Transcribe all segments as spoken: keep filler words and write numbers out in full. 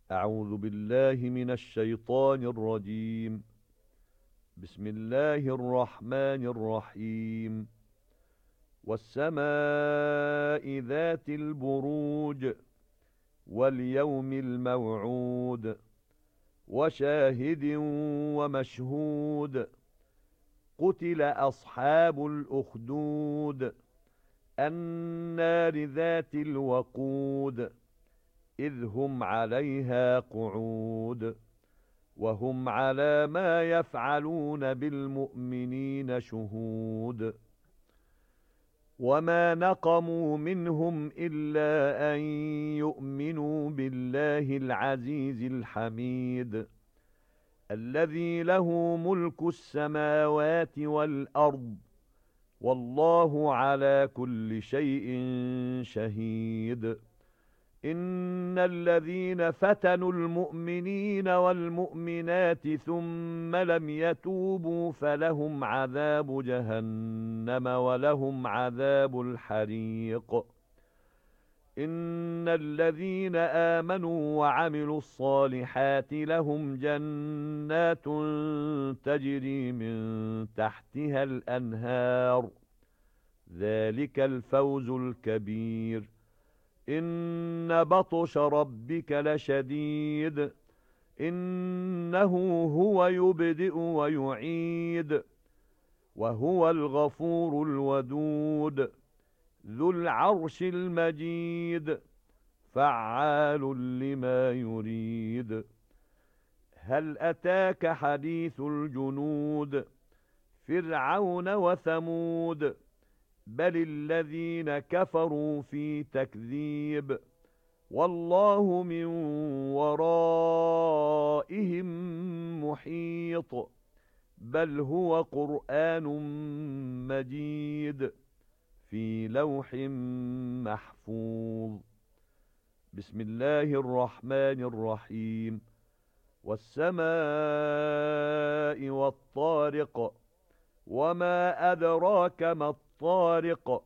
أعوذ بالله من الشيطان الرجيم. بسم الله الرحمن الرحيم. والسماء ذات البروج واليوم الموعود وشاهد ومشهود. قتل أصحاب الأخدود النار ذات الوقود إذ هم عليها قعود وهم على ما يفعلون بالمؤمنين شهود. وما نقموا منهم إلا أن يؤمنوا بالله العزيز الحميد الذي له ملك السماوات والأرض والله على كل شيء شهيد. إن الذين فتنوا المؤمنين والمؤمنات ثم لم يتوبوا فلهم عذاب جهنم ولهم عذاب الحريق. إن الذين آمنوا وعملوا الصالحات لهم جنات تجري من تحتها الأنهار ذلك الفوز الكبير. إن بطش ربك لشديد إنه هو يبدئ ويعيد وهو الغفور الودود ذو العرش المجيد فعال لما يريد. هل أتاك حديث الجنود فرعون وثمود بل الذين كفروا في تكذيب والله من ورائهم محيط بل هو قرآن مجيد في لوح محفوظ. بسم الله الرحمن الرحيم. والسماء والطارق وما أدراك ما الطارق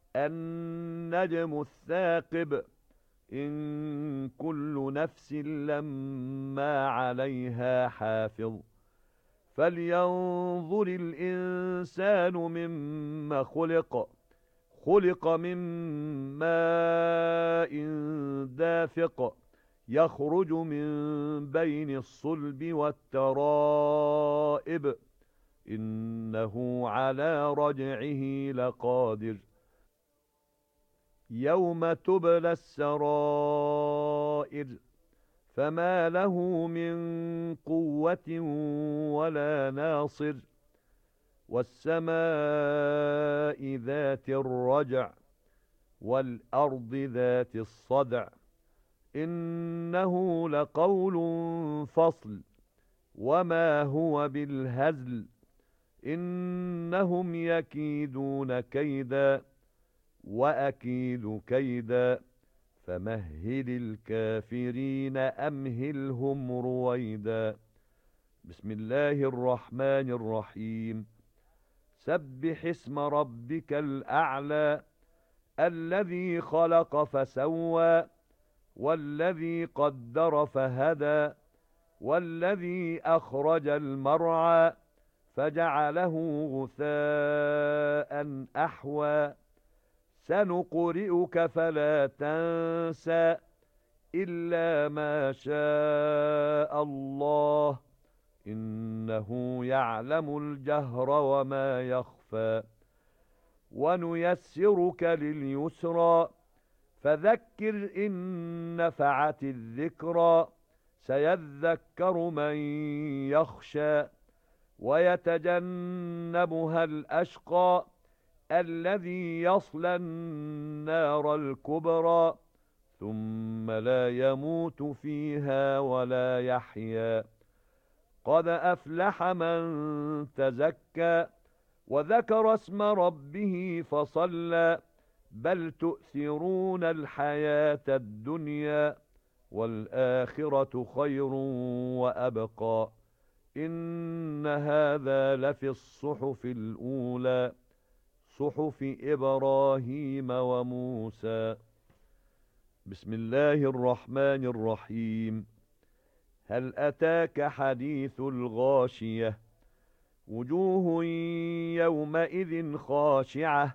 النجم الثاقب إن كل نفس لما عليها حافظ. فلينظر الإنسان مما خلق خلق من ماء دافق يخرج من بين الصلب والترائب إنه على رجعه لقادر. يوم تبلى السرائر فما له من قوة ولا ناصر. والسماء ذات الرجع والأرض ذات الصدع إنه لقول فصل وما هو بالهزل. إنهم يكيدون كيدا وأكيد كيدا فمهل الكافرين أمهلهم رويدا. بسم الله الرحمن الرحيم. سبح اسم ربك الأعلى الذي خلق فسوى والذي قدر فهدى والذي أخرج المرعى فجعله غثاء أحوى. سنقرئك فلا تنسى إلا ما شاء الله إنه يعلم الجهر وما يخفى. ونيسرك لليسرى فذكر إن نفعت الذكرى سيذكر من يخشى ويتجنبها الأشقى الذي يصلى النار الكبرى ثم لا يموت فيها ولا يحيا. قد أفلح من تزكى وذكر اسم ربه فصلى بل تؤثرون الحياة الدنيا والآخرة خير وأبقى. إن هذا لفي الصحف الأولى صحف إبراهيم وموسى. بسم الله الرحمن الرحيم. هل أتاك حديث الغاشية وجوه يومئذ خاشعة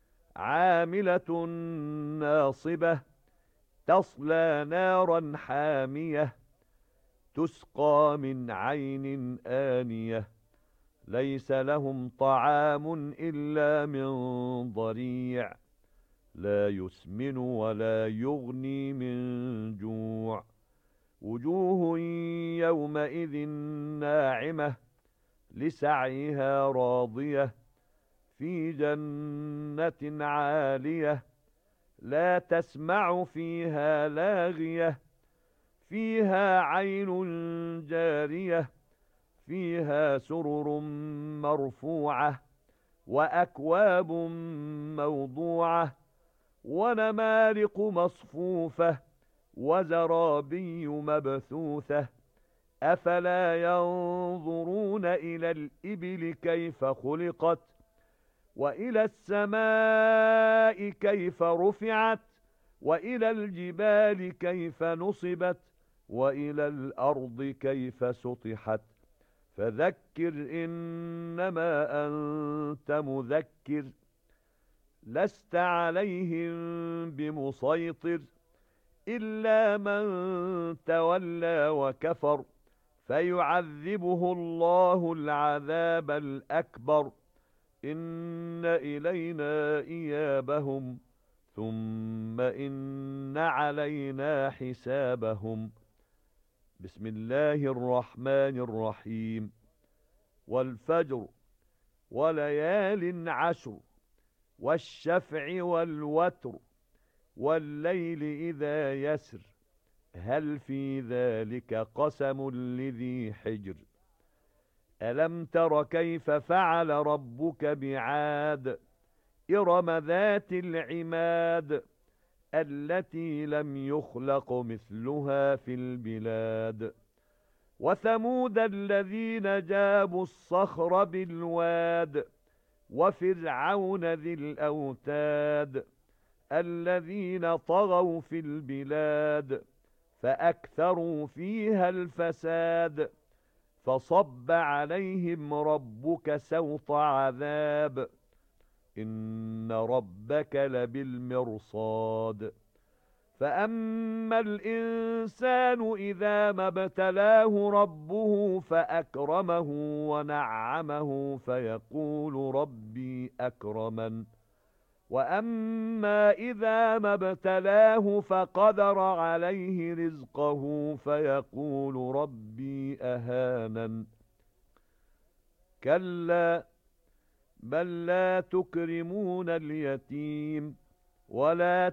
عاملة ناصبة تصلى نارا حامية تسقى من عين آنية ليس لهم طعام إلا من ضريع لا يسمن ولا يغني من جوع وجوه يومئذ ناعمة لسعيها راضية في جنة عالية لا تسمع فيها لاغية فيها عين جارية فيها سرر مرفوعة وأكواب موضوعة ونمارق مصفوفة وزرابي مبثوثة أفلا ينظرون إلى الإبل كيف خلقت وإلى السماء كيف رفعت وإلى الجبال كيف نصبت وإلى الأرض كيف سطحت فذكر إنما أنت مذكر لست عليهم بمسيطر إلا من تولى وكفر فيعذبه الله العذاب الأكبر إن إلينا إيابهم ثم إن علينا حسابهم بسم الله الرحمن الرحيم والفجر وليال عشر والشفع والوتر والليل إذا يسر هل في ذلك قسم لذي حجر ألم تر كيف فعل ربك بعاد إرم ذات العماد التي لم يخلق مثلها في البلاد وثمود الذين جابوا الصخر بالواد وفرعون ذي الأوتاد الذين طغوا في البلاد فأكثروا فيها الفساد فصب عليهم ربك سوط عذاب إن ربك لبالمرصاد فأما الإنسان إذا ما ابتلاه ربه فأكرمه ونعمه فيقول ربي أكرمن وأما إذا ما ابتلاه فقدر عليه رزقه فيقول ربي أهانن كلا بل لا تكرمون اليتيم ولا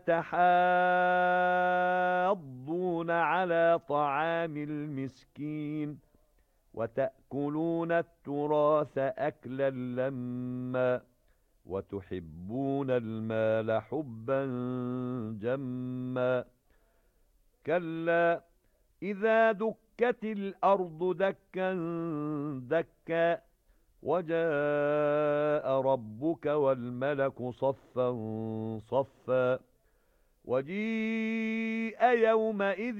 تحاضون على طعام المسكين وتأكلون التراث أكلا لما وتحبون المال حبا جما كلا إذا دكت الأرض دكا دكا وجاء ربك والملك صفا صفا وجيء يومئذ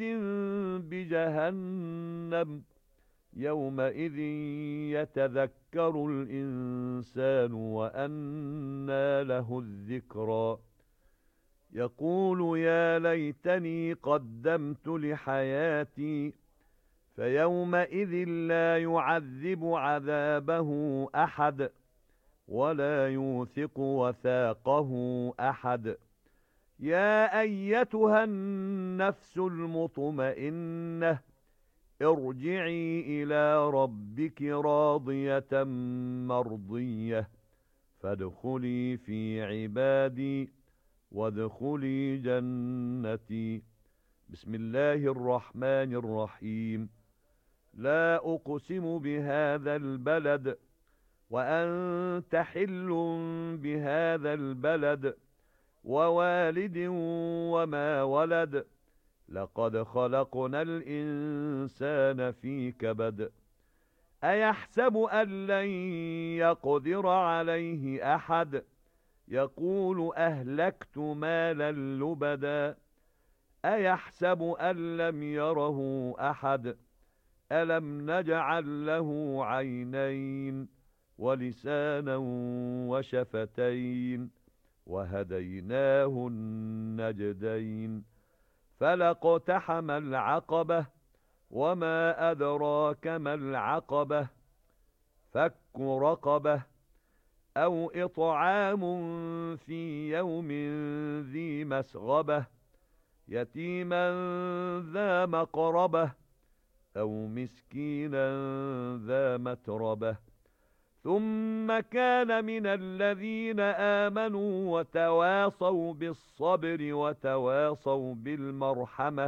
بجهنم يومئذ يتذكر الإنسان وأنى له الذكرى يقول يا ليتني قدمت لحياتي فيومئذ لا يعذب عذابه أحد ولا يوثق وثاقه أحد يا أيتها النفس المطمئنة ارجعي إلى ربك راضية مرضية فادخلي في عبادي وادخلي جنتي بسم الله الرحمن الرحيم لا أقسم بهذا البلد وأنت حل بهذا البلد ووالد وما ولد لقد خلقنا الإنسان في كبد أيحسب أن لن يقدر عليه أحد يقول أهلكت مالا لبدا أيحسب أن لم يره أحد ألم نجعل له عينين ولسانا وشفتين وهديناه النجدين فلاقتحم العقبة وما أدراك ما العقبة فك رقبة أو إطعام في يوم ذي مسغبة يتيما ذا مقربة أو مسكينا ذا متربة ثم كان من الذين آمنوا وتواصوا بالصبر وتواصوا بالمرحمة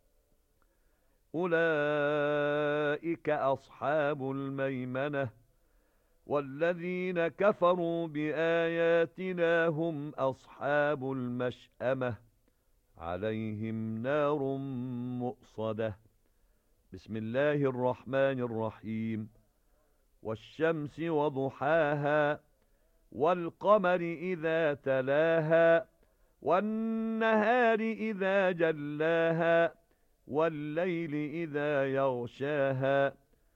أولئك أصحاب الميمنة والذين كفروا بآياتنا هم أصحاب المشأمة عليهم نار مؤصدة. بسم الله الرحمن الرحيم. والشمس وضحاها والقمر إذا تلاها والنهار إذا جلاها والليل إذا يغشاها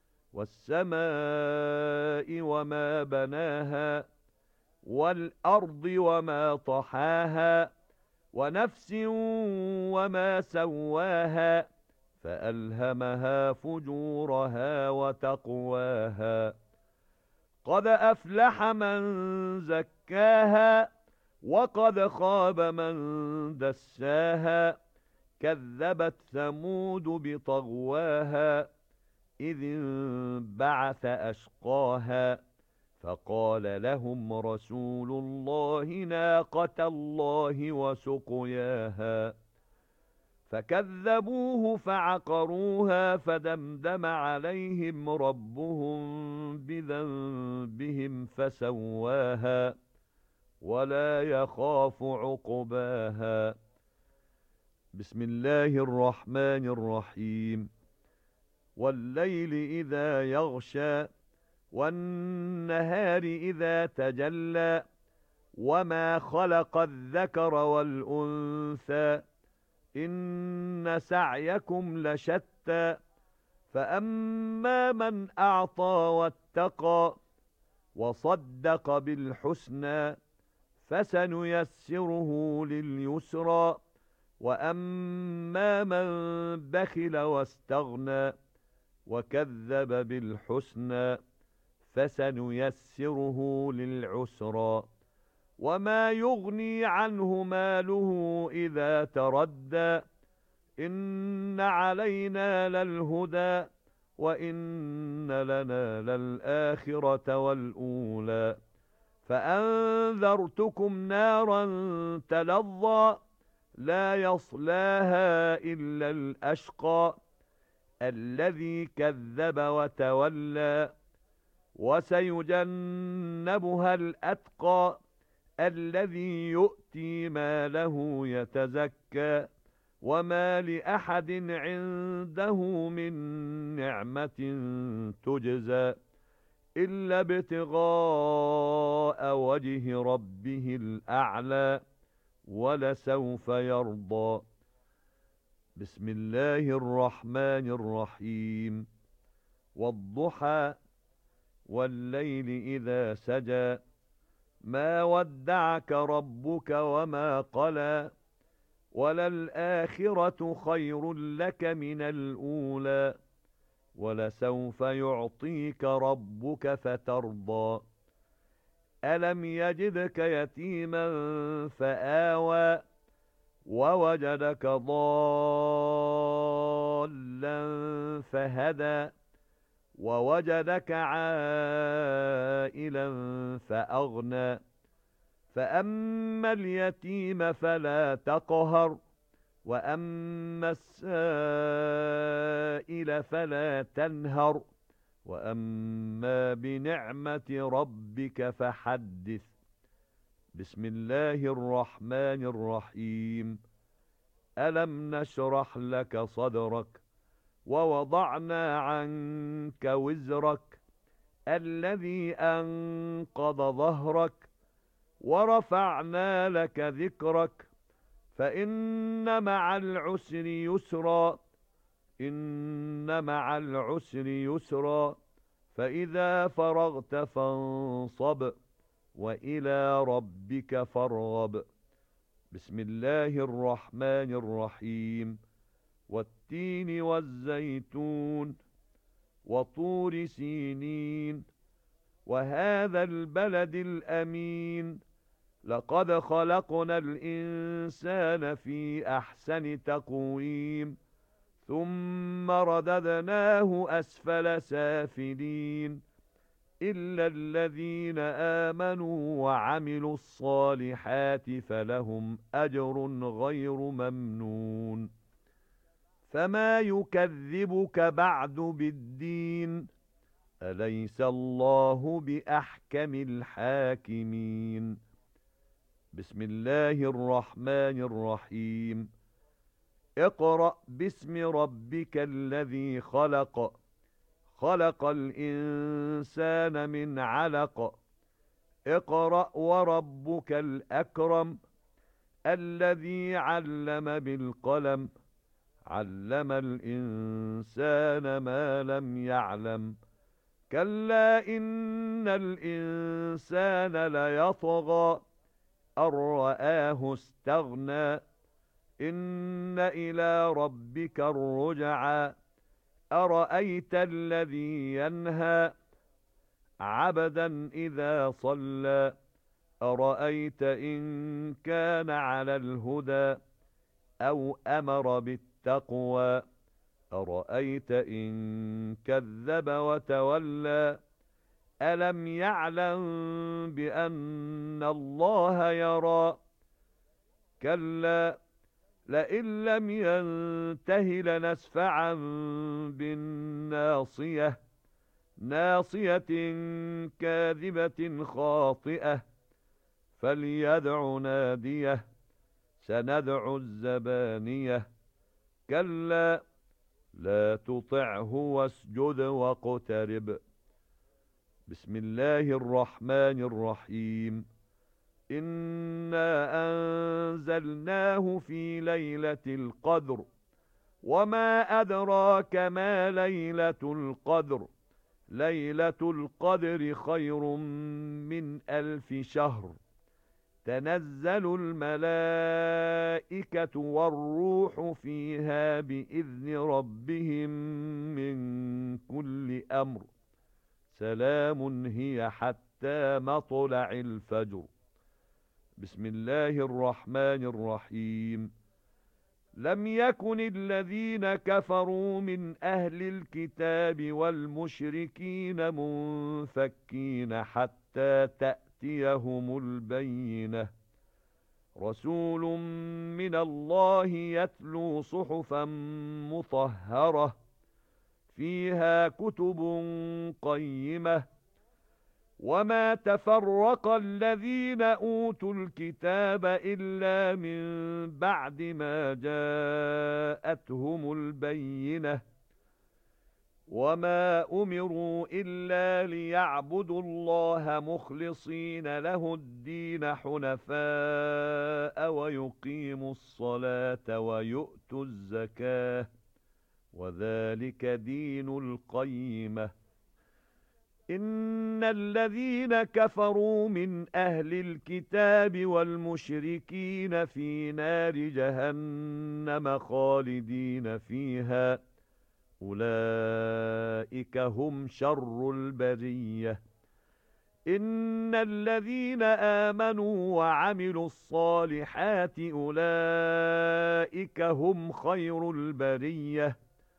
والسماء وما بناها والأرض وما طحاها ونفس وما سواها فألهمها فجورها وتقواها قد أفلح من زكاها وقد خاب من دساها كذبت ثمود بطغواها إذ انبعث أشقاها فقال لهم رسول الله ناقة الله وسقياها فكذبوه فعقروها فدمدم عليهم ربهم بذنبهم فسواها ولا يخاف عقباها. بسم الله الرحمن الرحيم. والليل إذا يغشى والنهار إذا تجلى وما خلق الذكر والأنثى إن سعيكم لشتى فأما من أعطى واتقى وصدق بالحسنى فسنيسره لليسرى وأما من بخل واستغنى وكذب بالحسنى فسنيسره للعسرى وما يغني عنه ماله إذا تردى إن علينا للهدى وإن لنا للآخرة والأولى فأنذرتكم نارا تلظى لا يصلاها إلا الأشقى الذي كذب وتولى وسيجنبها الأتقى الذي يؤتي ماله يتزكى وما لأحد عنده من نعمة تجزى إلا ابتغاء وجه ربه الأعلى ولسوف يرضى. بسم الله الرحمن الرحيم. والضحى والليل إذا سجى ما ودعك ربك وما قلى وللآخرة خير لك من الأولى ولسوف يعطيك ربك فترضى ألم يجدك يتيما فآوى ووجدك ضالا فهدى ووجدك عائلا فأغنى فأما اليتيم فلا تقهر وأما السائل فلا تنهر وأما بنعمة ربك فحدث. بسم الله الرحمن الرحيم. ألم نشرح لك صدرك ووضعنا عنك وزرك الذي أنقض ظهرك ورفعنا لك ذكرك فإن مع العسر يسرا إن مع العسر يسرا فإذا فرغت فانصب وإلى ربك فارغب. بسم الله الرحمن الرحيم. والتين والزيتون وطور سينين وهذا البلد الأمين لقد خلقنا الإنسان في أحسن تقويم ثم رددناه أسفل سافلين إلا الذين آمنوا وعملوا الصالحات فلهم أجر غير ممنون. فما يكذبك بعد بالدين أليس الله بأحكم الحاكمين. بسم الله الرحمن الرحيم. اقرأ باسم ربك الذي خلق خلق الإنسان من علق اقرأ وربك الأكرم الذي علم بالقلم علم الإنسان ما لم يعلم كلا إن الإنسان ليطغى أن رآه استغنى إن إلى ربك الرجعى أرأيت الذي ينهى عبدا إذا صلى أرأيت إن كان على الهدى أو أمر بالتقوى أرأيت إن كذب وتولى ألم يعلم بأن الله يرى كلا لئن لم ينته لنسفعا بالناصية ناصية كاذبة خاطئة فليدع ناديه سندع الزبانية كلا لا تطعه واسجد واقترب. بسم الله الرحمن الرحيم. إنا أنزلناه في ليلة القدر وما أدراك ما ليلة القدر ليلة القدر خير من ألف شهر تنزل الملائكة والروح فيها بإذن ربهم من كل أمر سلام هي حتى مطلع الفجر. بسم الله الرحمن الرحيم. لم يكن الذين كفروا من أهل الكتاب والمشركين منفكين حتى تأتيهم البينة رسول من الله يتلو صحفا مطهرة فيها كتب قيمة وما تفرق الذين أوتوا الكتاب إلا من بعد ما جاءتهم البينة وما أمروا إلا ليعبدوا الله مخلصين له الدين حنفاء ويقيموا الصلاة ويؤتوا الزكاة وذلك دين القيمة. إن الذين كفروا من أهل الكتاب والمشركين في نار جهنم خالدين فيها أولئك هم شر البرية. إن الذين آمنوا وعملوا الصالحات أولئك هم خير البرية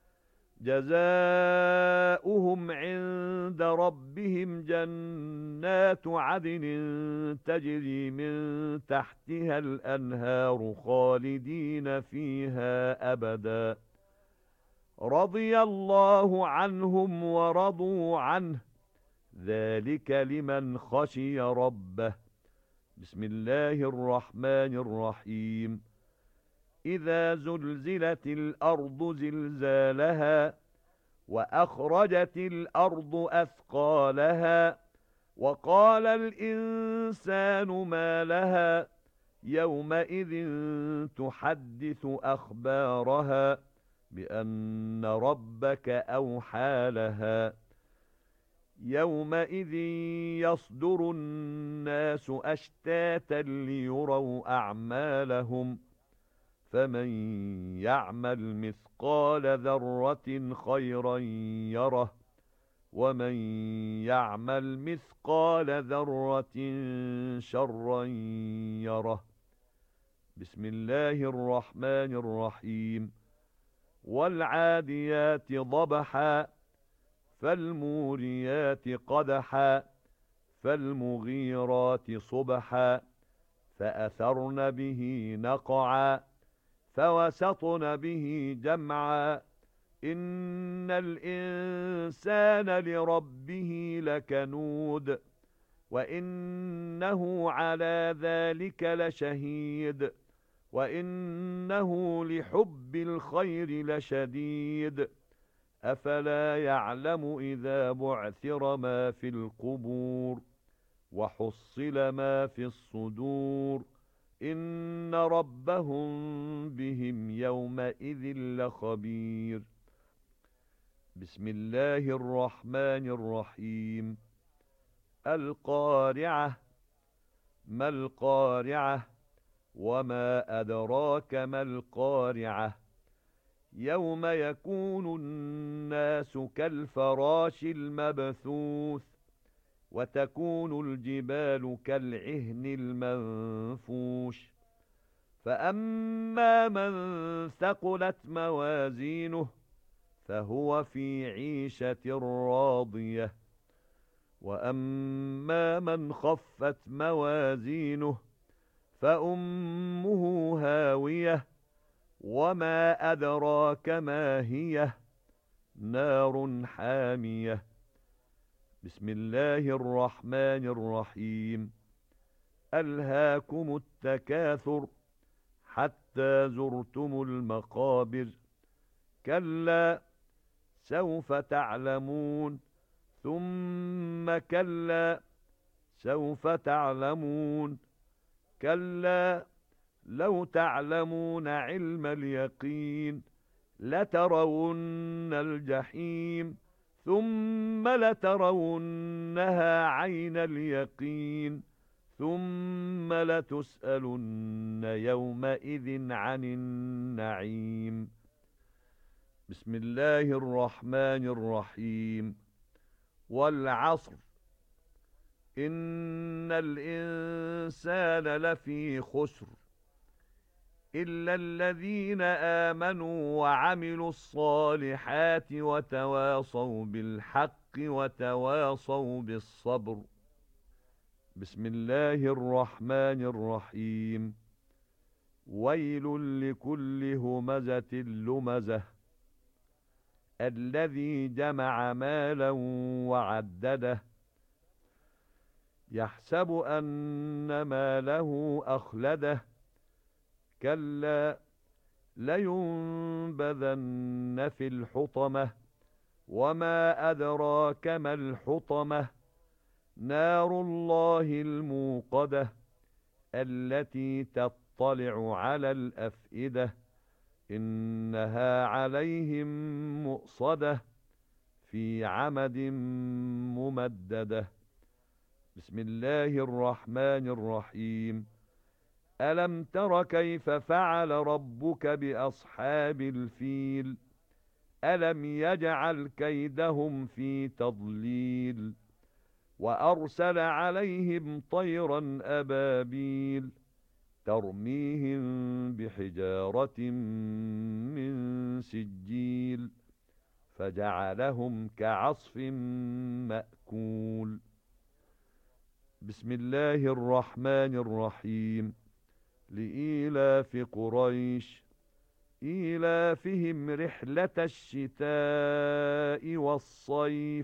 جزاؤهم عند ربهم جنات عدن تجري من تحتها الأنهار خالدين فيها أبدا رضي الله عنهم ورضوا عنه ذلك لمن خشي ربه. بسم الله الرحمن الرحيم. إذا زلزلت الأرض زلزالها وأخرجت الأرض أثقالها وقال الإنسان ما لها يومئذ تحدث أخبارها بأن ربك أوحى لها يومئذ يصدر الناس أشتاتا ليروا أعمالهم فمن يعمل مثقال ذرة خيرا يره ومن يعمل مثقال ذرة شرا يره. بسم الله الرحمن الرحيم. والعاديات ضبحا فالموريات قدحا فالمغيرات صبحا فأثرن به نقعا فوسطن به جمعا إن الإنسان لربه لكنود وإنه على ذلك لشهيد وإنه لحب الخير لشديد أفلا يعلم إذا بعثر ما في القبور وحصل ما في الصدور إن ربهم بهم يومئذ لخبير. بسم الله الرحمن الرحيم. القارعة ما القارعة وما أدراك ما القارعة يوم يكون الناس كالفراش المبثوث وتكون الجبال كالعهن المنفوش فأما من ثقلت موازينه فهو في عيشة راضية وأما من خفت موازينه فأمه هاوية وما أدراك ما هي نار حامية. بسم الله الرحمن الرحيم. ألهاكم التكاثر حتى زرتم المقابر كلا سوف تعلمون ثم كلا سوف تعلمون كلا لو تعلمون علم اليقين لترون الجحيم ثم لترونها عين اليقين ثم لتسألن يومئذ عن النعيم. بسم الله الرحمن الرحيم. والعصر إن الإنسان لفي خسر إلا الذين آمنوا وعملوا الصالحات وتواصوا بالحق وتواصوا بالصبر. بسم الله الرحمن الرحيم. ويل لكل همزة لمزة الذي جمع مالا وعدده يحسب أن ماله أخلده كلا لينبذن في الحطمة وما أدراك ما الحطمة نار الله الموقدة التي تطلع على الأفئدة إنها عليهم مؤصدة في عمد ممددة. بسم الله الرحمن الرحيم. ألم تر كيف فعل ربك بأصحاب الفيل ألم يجعل كيدهم في تضليل وأرسل عليهم طيرا أبابيل ترميهم بحجارة من سجيل فجعلهم كعصف مأكول. بسم الله الرحمن الرحيم. لإيلاف قريش إيلافهم رحلة الشتاء والصيف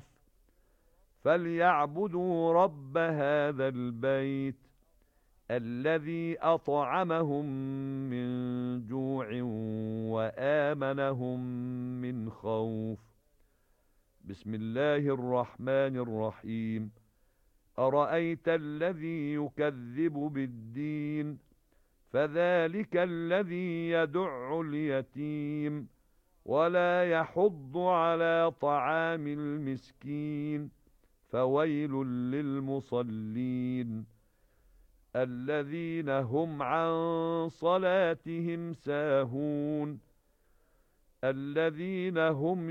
فليعبدوا رب هذا البيت الذي أطعمهم من جوع وآمنهم من خوف. بسم الله الرحمن الرحيم. أرأيت الذي يكذب بالدين فذلك الذي يدع اليتيم ولا يحض على طعام المسكين فويل للمصلين الذين هم عن صلاتهم ساهون الذين هم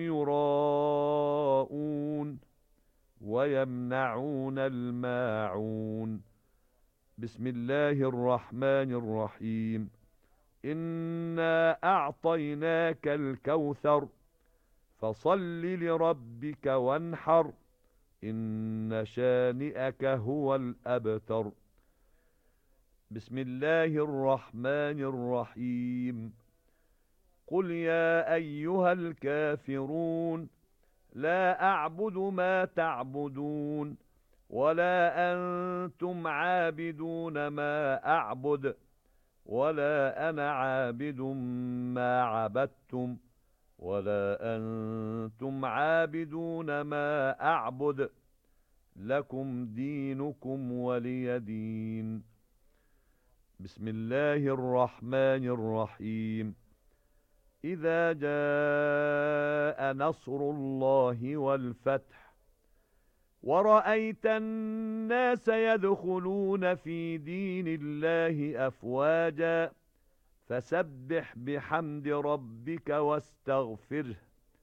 يراءون ويمنعون الماعون بسم الله الرحمن الرحيم إنا أعطيناك الكوثر فصل لربك وانحر إن شانئك هو الأبتر بسم الله الرحمن الرحيم قل يا أيها الكافرون لا أعبد ما تعبدون ولا أنتم عابدون ما أعبد ولا أنا عابد ما عبدتم ولا أنتم عابدون ما أعبد لكم دينكم ولي دين بسم الله الرحمن الرحيم إذا جاء نصر الله والفتح ورأيت الناس يدخلون في دين الله أفواجا فسبح بحمد ربك واستغفره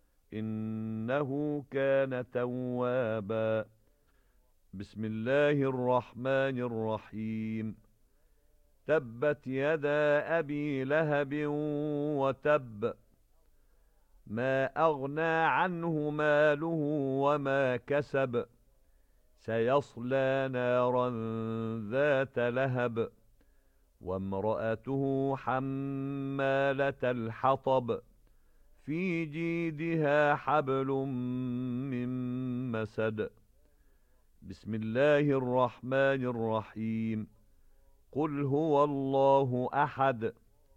إنه كان توابا بسم الله الرحمن الرحيم تبت يدا أبي لهب وتب ما أغنى عنه ماله وما كسب سيصلى نارا ذات لهب وامرأته حمالة الحطب في جيدها حبل من مسد بسم الله الرحمن الرحيم قل هو الله أحد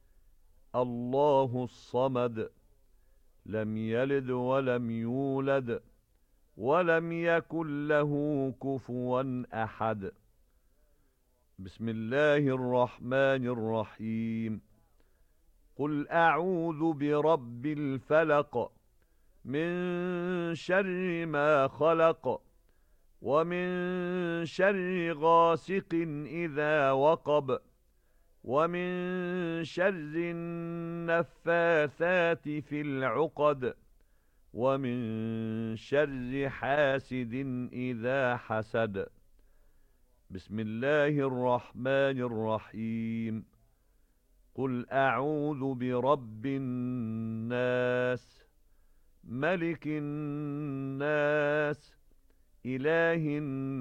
الله الصمد لم يلد ولم يولد ولم يكن له كفوا أحد بسم الله الرحمن الرحيم قل أعوذ برب الفلق من شر ما خلق ومن شر غاسق إذا وقب ومن شر النفاثات في العقد ومن شر حاسد إذا حسد بسم الله الرحمن الرحيم قل أعوذ برب الناس ملك الناس إله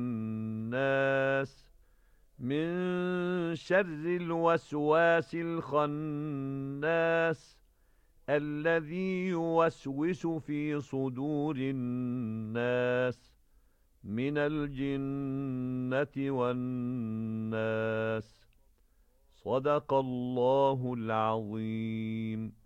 الناس من شر الوسواس الخناس الذي يوسوس في صدور الناس من الجنة والناس صدق الله العظيم.